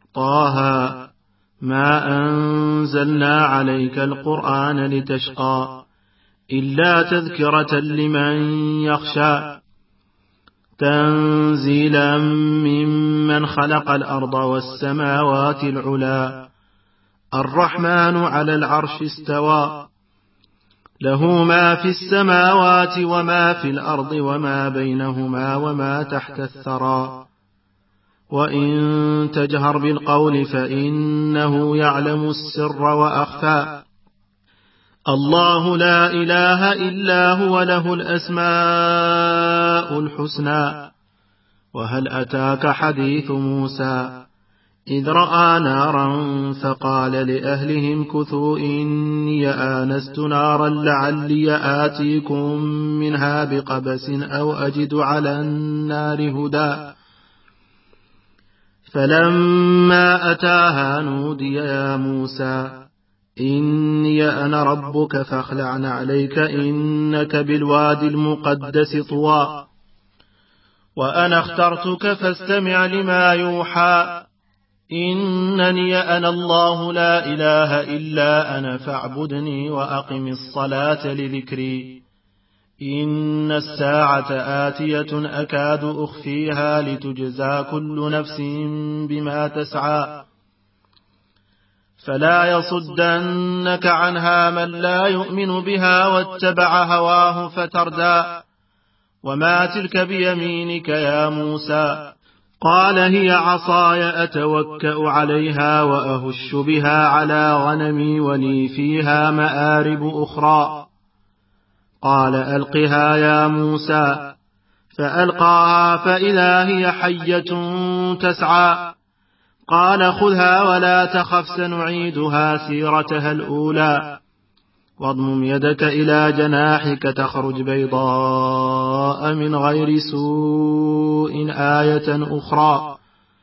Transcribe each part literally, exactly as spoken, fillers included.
طه ما أنزلنا عليك القرآن لتشقى إلا تذكرة لمن يخشى تنزيلا ممن خلق الأرض والسماوات العلا الرحمن على العرش استوى له ما في السماوات وما في الأرض وما بينهما وما تحت الثرى وإن تجهر بالقول فإنه يعلم السر وأخفى الله لا إله إلا هو له الأسماء الحسنى وهل أتاك حديث موسى إذ رأى نارا فقال لأهلهم كثوا إني آنست نارا لعلي آتيكم منها بقبس أو أجد على النار هدى فلما أتاها نودي يا موسى إني أنا ربك فاخلع عليك إنك بالوادي المقدس طوى وأنا اخترتك فاستمع لما يوحى إنني أنا الله لا إله إلا أنا فاعبدني وأقم الصلاة لذكري إن الساعة آتية أكاد أخفيها لتجزى كل نفس بما تسعى فلا يصدنك عنها من لا يؤمن بها واتبع هواه فتردى وما تلك بيمينك يا موسى قال هي عصاي أتوكأ عليها وأهش بها على غنمي ولي فيها مآرب أخرى قال ألقها يا موسى فألقاها فإذا هي حية تسعى قال خذها ولا تخف سنعيدها سيرتها الأولى واضمم يدك إلى جناحك تخرج بيضاء من غير سوء آية أخرى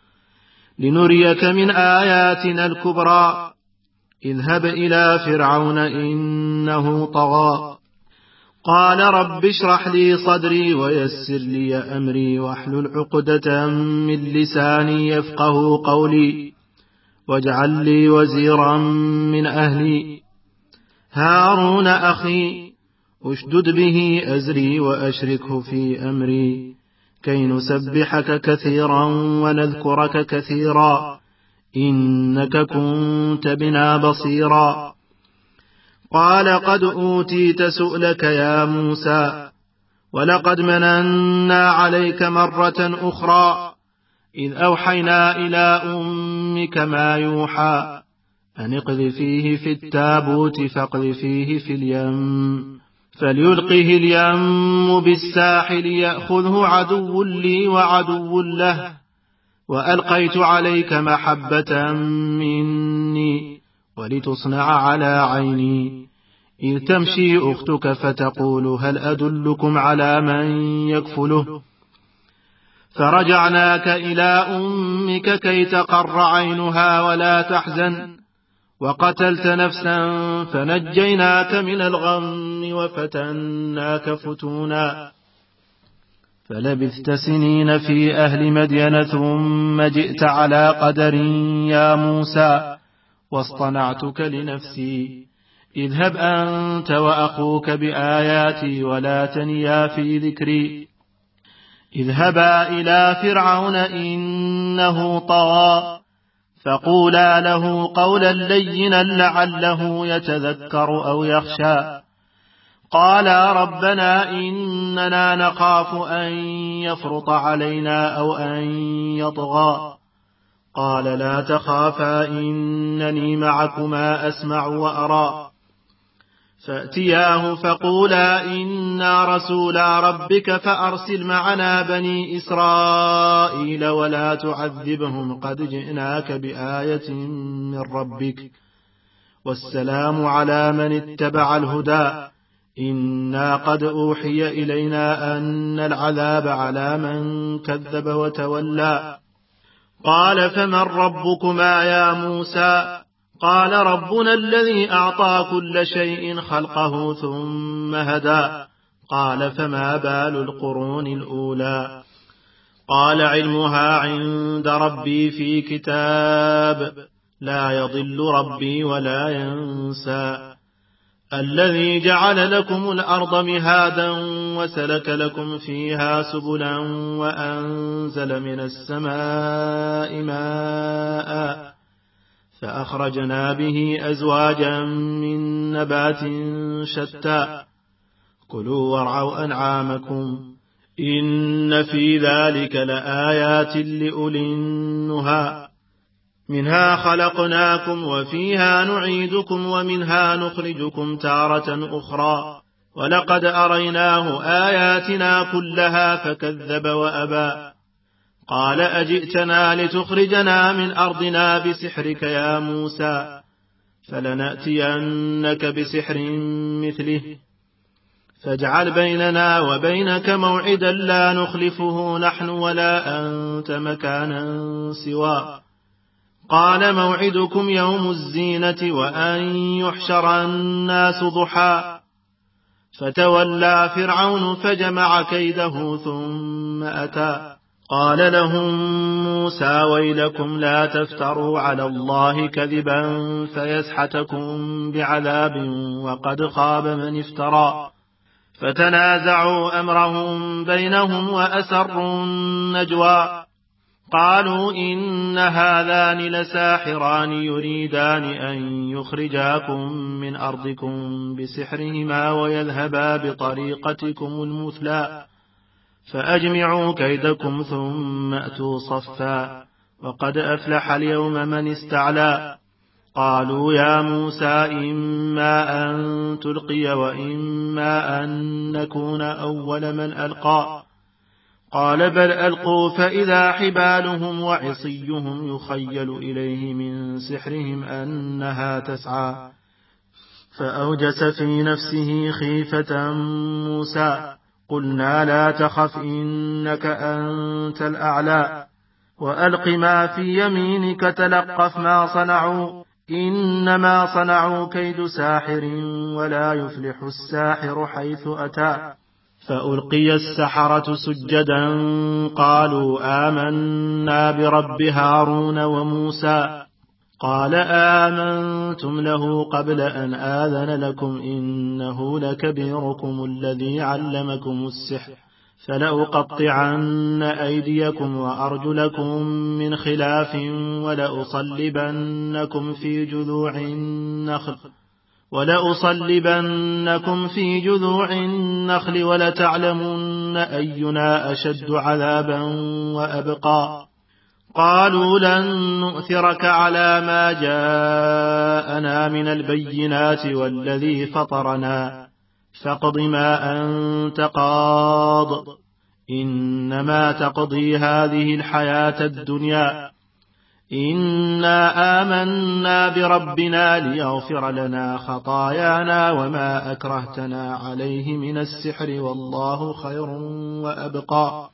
لنريك من آياتنا الكبرى اذهب إلى فرعون إنه طغى قال رب اشرح لي صدري ويسر لي أمري واحلل عقدة من لساني يفقه قولي واجعل لي وزيرا من أهلي هارون أخي أشدد به أزري وأشركه في أمري كي نسبحك كثيرا ونذكرك كثيرا إنك كنت بنا بصيرا قال قد أوتيت سؤلك يا موسى ولقد مننا عليك مرة أخرى إذ أوحينا إلى أمك ما يوحى أن اقذفيه في التابوت فاقذفيه في اليم فليلقه اليم بالساحل يأخذه عدو لي وعدو له وألقيت عليك محبة مني ولتصنع على عيني إذ تمشي أختك فتقول هل أدلكم على من يكفله فرجعناك إلى أمك كي تقر عينها ولا تحزن وقتلت نفسا فنجيناك من الغم وفتناك فتونا فلبثت سنين في أهل مدين ثم جئت على قدر يا موسى واصطنعتك لنفسي اذهب أنت وأخوك بآياتي ولا تنيا في ذكري اذهبا إلى فرعون إنه طغى فقولا له قولا لينا لعله يتذكر أو يخشى قالا ربنا إننا نخاف أن يفرط علينا أو أن يطغى قال لا تخافا إنني معكما أسمع وأرى فأتياه فقولا إنا رسولا ربك فأرسل معنا بني إسرائيل ولا تعذبهم قد جئناك بآية من ربك والسلام على من اتبع الهدى إنا قد أوحي إلينا أن العذاب على من كذب وتولى قال فمن ربكما يا موسى قال ربنا الذي أعطى كل شيء خلقه ثم هدى قال فما بال القرون الأولى قال علمها عند ربي في كتاب لا يضل ربي ولا ينسى الذي جعل لكم الأرض مهادا وسلك لكم فيها سبلا وأنزل من السماء ماء فأخرجنا به أزواجا من نبات شتى كلوا وارعوا أنعامكم إن في ذلك لآيات لأولي النهى منها خلقناكم وفيها نعيدكم ومنها نخرجكم تارة أخرى ولقد أريناه آياتنا كلها فكذب وأبى قال أجئتنا لتخرجنا من أرضنا بسحرك يا موسى فلنأتينك بسحر مثله فاجعل بيننا وبينك موعدا لا نخلفه نحن ولا أنت مكانا سوى قال موعدكم يوم الزينة وأن يحشر الناس ضحى فتولى فرعون فجمع كيده ثم أتى قال لهم موسى ويلكم لا تفتروا على الله كذبا فيسحتكم بعذاب وقد خاب من افترى فتنازعوا أمرهم بينهم وأسروا النجوى قالوا إن هذان لساحران يريدان أن يخرجاكم من أرضكم بسحرهما ويذهبا بطريقتكم المثلى فأجمعوا كيدكم ثم أتوا صفا وقد أفلح اليوم من استعلى قالوا يا موسى إما أن تلقي وإما أن نكون أول من ألقى قال بل ألقوا فإذا حبالهم وعصيهم يخيل إليه من سحرهم أنها تسعى فأوجس في نفسه خيفة موسى قلنا لا تخف إنك أنت الأعلى وألق ما في يمينك تلقف ما صنعوا إنما صنعوا كيد ساحر ولا يفلح الساحر حيث أتى فألقي السحرة سجدا قالوا آمنا برب هارون وموسى قال آمنتم له قبل أن آذن لكم إنه لكبيركم الذي علمكم السحر فلأقطعن أيديكم وأرجلكم من خلاف ولأصلبنكم في جذوع النخل ولأصلبنكم في جذوع النخل ولتعلمن أينا أشد عذابا وأبقى قالوا لن نؤثرك على ما جاءنا من البينات والذي فطرنا فاقض ما أنت قاض إنما تقضي هذه الحياة الدنيا إنا آمنا بربنا ليغفر لنا خطايانا وما أكرهتنا عليه من السحر والله خير وأبقى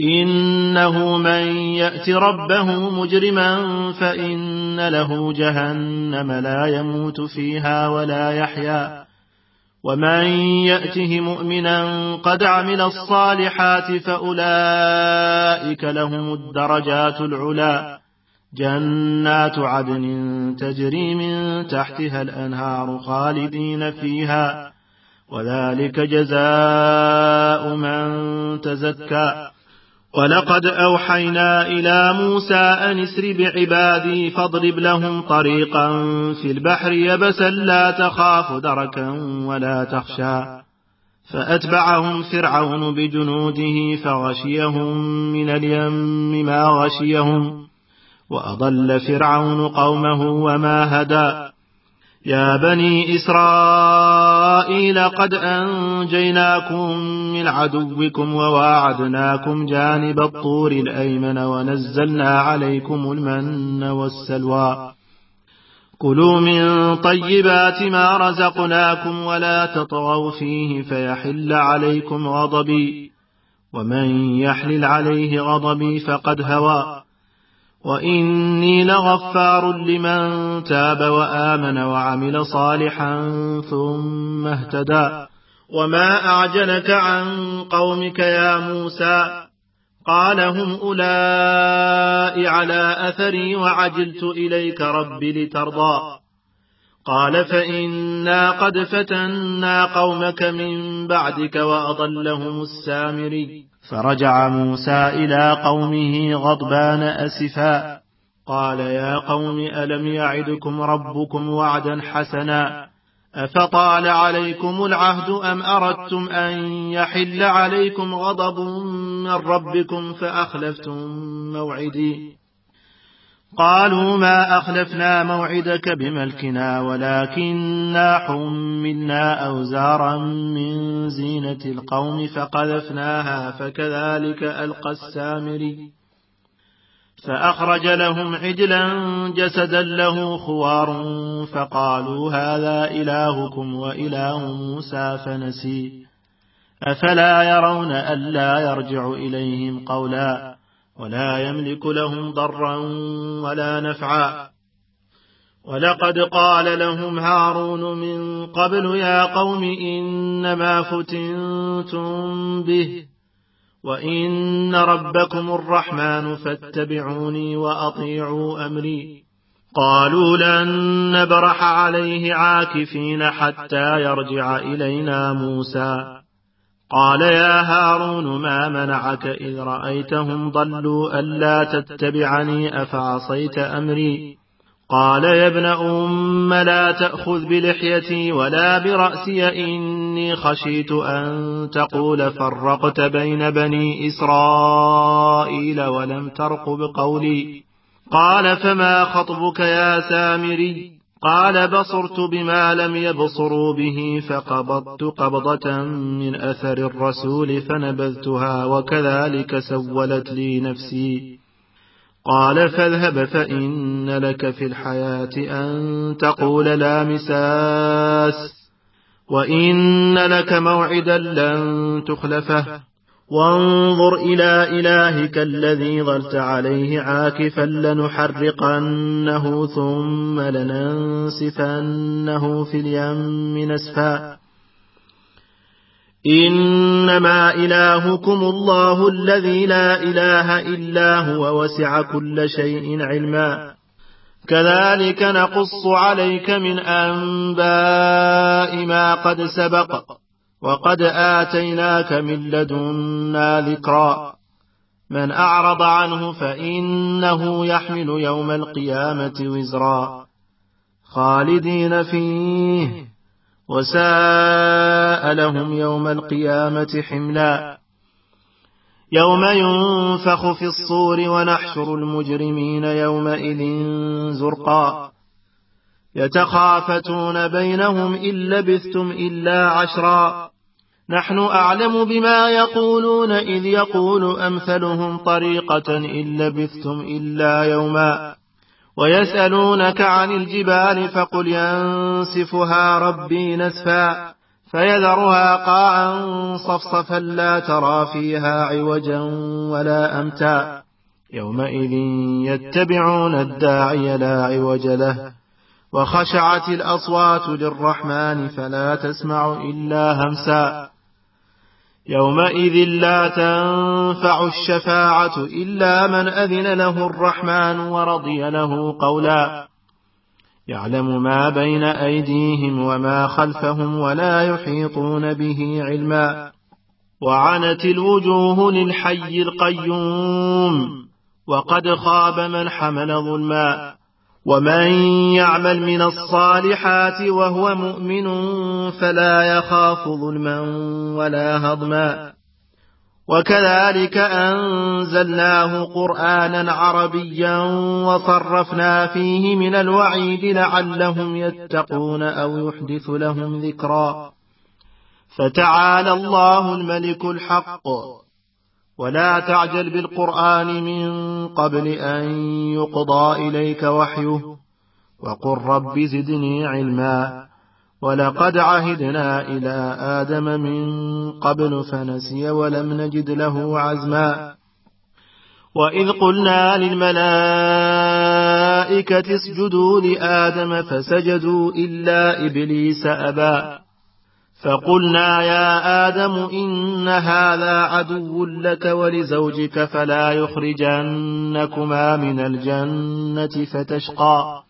إنه من يأت ربه مجرما فإن له جهنم لا يموت فيها ولا يحيا ومن يأته مؤمنا قد عمل الصالحات فأولئك لهم الدرجات العلى جنات عدن تجري من تحتها الأنهار خالدين فيها وذلك جزاء من تزكى ولقد أوحينا إلى موسى أن اسر بعبادي فاضرب لهم طريقا في البحر يبسا لا تخاف دركا ولا تخشى فأتبعهم فرعون بجنوده فغشيهم من اليم ما غشيهم وأضل فرعون قومه وما هدى يا بني إسرائيل قد أنجيناكم من عدوكم وواعدناكم جانب الطور الأيمن ونزلنا عليكم المن والسلوى كلوا من طيبات ما رزقناكم ولا تطغوا فيه فيحل عليكم غضبي ومن يحلل عليه غضبي فقد هوى وإني لغفار لمن تاب وآمن وعمل صالحا ثم اهتدى وما أعجلك عن قومك يا موسى قال هم أولئك على أثري وعجلت إليك رب لترضى قال فإنا قد فتنا قومك من بعدك وأضلهم السامري فرجع موسى إلى قومه غضبان أسفا قال يا قوم ألم يعدكم ربكم وعدا حسنا أفطال عليكم العهد أم أردتم أن يحل عليكم غضب من ربكم فأخلفتم موعدي قالوا ما أخلفنا موعدك بملكنا ولكننا حملنا أوزارا من زينة القوم فقذفناها فكذلك ألقى السامري فأخرج لهم عجلا جسدا له خوار فقالوا هذا إلهكم وإله موسى فنسي أفلا يرون ألا يرجع إليهم قولا ولا يملك لهم ضرا ولا نفعا ولقد قال لهم هارون من قبل يا قوم إنما فتنتم به وإن ربكم الرحمن فاتبعوني وأطيعوا أمري قالوا لن نبرح عليه عاكفين حتى يرجع إلينا موسى قال يا هارون ما منعك إذ رأيتهم ضلوا ألا تتبعني أفعصيت أمري قال يا ابن أم لا تأخذ بلحيتي ولا برأسي إني خشيت أن تقول فرقت بين بني إسرائيل ولم ترقب قولي قال فما خطبك يا سامري قال بصرت بما لم يبصروا به فقبضت قبضة من أثر الرسول فنبذتها وكذلك سولت لي نفسي قال فاذهب فإن لك في الحياة أن تقول لا مساس وإن لك موعدا لن تخلفه وانظر إلى إلهك الذي ظلت عليه عاكفا لنحرقنه ثم لننسفنه في اليم نسفا إنما إلهكم الله الذي لا إله إلا هو وسع كل شيء علما كذلك نقص عليك من أنباء ما قد سبق وقد آتيناك من لدنا ذكرا من أعرض عنه فإنه يحمل يوم القيامة وزرا خالدين فيه وساء لهم يوم القيامة حملا يوم ينفخ في الصور ونحشر المجرمين يومئذ زرقا يتخافتون بينهم إن لبثتم إلا عشرا نحن أعلم بما يقولون إذ يقول أمثلهم طريقة إن لبثتم إلا يوما ويسألونك عن الجبال فقل ينسفها ربي نسفا فيذرها قاعا صفصفا لا ترى فيها عوجا ولا أمتا يومئذ يتبعون الداعي لا عوج له وخشعت الأصوات للرحمن فلا تسمع إلا همسا يومئذ لا تنفع الشفاعة إلا من أذن له الرحمن ورضي له قولا يعلم ما بين أيديهم وما خلفهم ولا يحيطون به علما وعنت الوجوه للحي القيوم وقد خاب من حمل ظلما ومن يعمل من الصالحات وهو مؤمن فلا يخاف ظلما ولا هضما وكذلك أنزلناه قرآنا عربيا وصرفنا فيه من الوعيد لعلهم يتقون أو يحدث لهم ذكرا فتعالى الله الملك الحق ولا تعجل بالقرآن من قبل أن يقضى إليك وحيه وقل رب زدني علما ولقد عهدنا إلى آدم من قبل فنسي ولم نجد له عزما وإذ قلنا للملائكة اسجدوا لآدم فسجدوا إلا إبليس أبى فقلنا يا آدم إن هذا عدو لك ولزوجك فلا يخرجنكما من الجنة فتشقى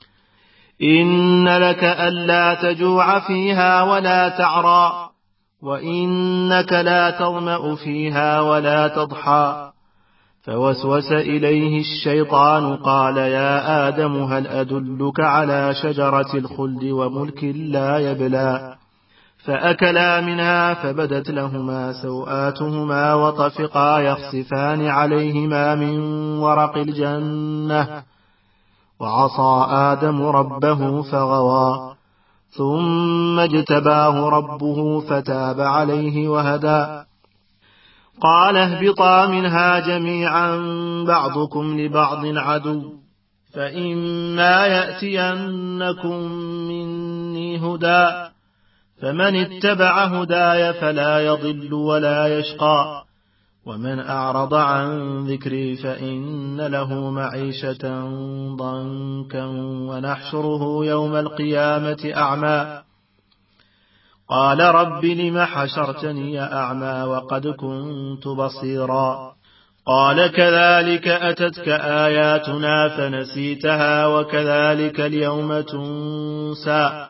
إن لك ألا تجوع فيها ولا تعرى وإنك لا تظمأ فيها ولا تضحى فوسوس إليه الشيطان قال يا آدم هل أدلك على شجرة الخلد وملك لا يبلى فأكلا منها فبدت لهما سوآتهما وطفقا يخصفان عليهما من ورق الجنة وعصى آدم ربه فغوى ثم اجتباه ربه فتاب عليه وهدى قال اهبطا منها جميعا بعضكم لبعض عدو فإما يأتينكم مني هدى فمن اتبع هداي فلا يضل ولا يشقى ومن أعرض عن ذكري فإن له معيشة ضنكا ونحشره يوم القيامة أعمى قال رب لم حشرتني أعمى وقد كنت بصيرا قال كذلك أتتك آياتنا فنسيتها وكذلك اليوم تنسى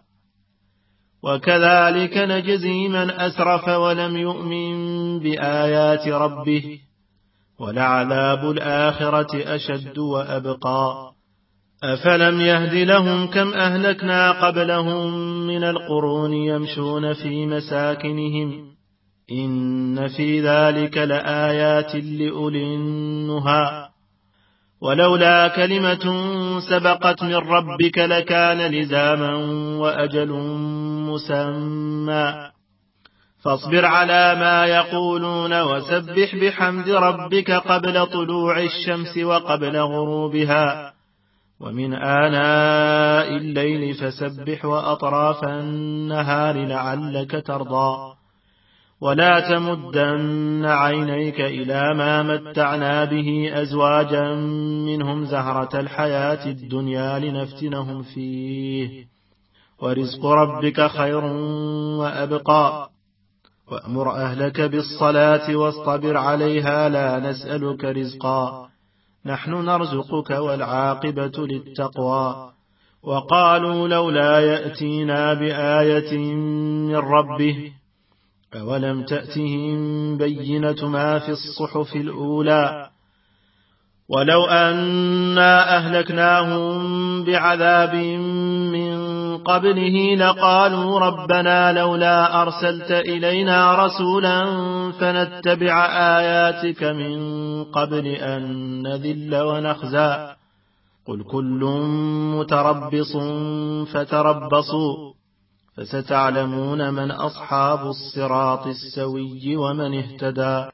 وكذلك نجزي من أسرف ولم يؤمن بآيات ربه ولعذاب الآخرة أشد وأبقى أفلم يهد لهم كم أهلكنا قبلهم من القرون يمشون في مساكنهم إن في ذلك لآيات لأولي النهى ولولا كلمة سبقت من ربك لكان لزاما وأجل مسمى فاصبر على ما يقولون وسبح بحمد ربك قبل طلوع الشمس وقبل غروبها ومن آناء الليل فسبح وأطراف النهار لعلك ترضى ولا تمدن عينيك إلى ما متعنا به أزواجا منهم زهرة الحياة الدنيا لنفتنهم فيه ورزق ربك خير وأبقى وأمر أهلك بالصلاة واصطبر عليها لا نسألك رزقا نحن نرزقك والعاقبة للتقوى وقالوا لولا يأتينا بآية من ربه أولم تأتهم بينة ما في الصحف الأولى ولو أنا أهلكناهم بعذاب من قبله لقالوا ربنا لولا أرسلت إلينا رسولا فنتبع آياتك من قبل أن نذل ونخزى قل كل متربص فتربصوا فستعلمون من أصحاب الصراط السوي ومن اهتدى